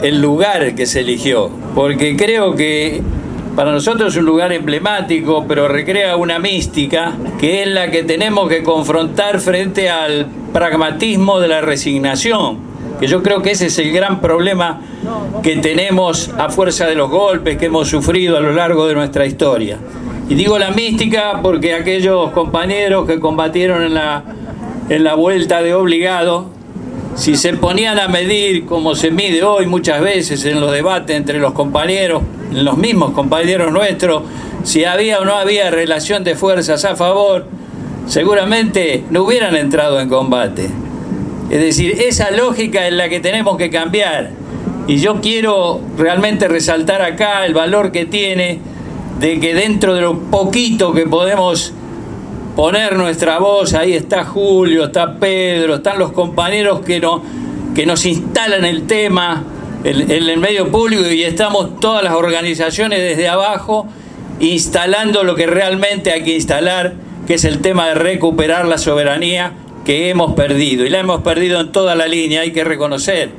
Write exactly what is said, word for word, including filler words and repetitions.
el lugar que se eligió, porque creo que para nosotros es un lugar emblemático, pero recrea una mística que es la que tenemos que confrontar frente al pragmatismo de la resignación, que yo creo que ese es el gran problema que tenemos a fuerza de los golpes que hemos sufrido a lo largo de nuestra historia. Y digo la mística porque aquellos compañeros que combatieron en la, en la vuelta de obligado, si se ponían a medir como se mide hoy muchas veces en los debates entre los compañeros, los mismos compañeros nuestros, si había o no había relación de fuerzas a favor, seguramente no hubieran entrado en combate. Es decir, esa lógica es la que tenemos que cambiar. Y yo quiero realmente resaltar acá el valor que tiene de que dentro de lo poquito que podemos poner nuestra voz, ahí está Julio, está Pedro, están los compañeros que, no, que nos instalan el tema en, en el medio público, y estamos todas las organizaciones desde abajo instalando lo que realmente hay que instalar, que es el tema de recuperar la soberanía que hemos perdido, y la hemos perdido en toda la línea, hay que reconocer.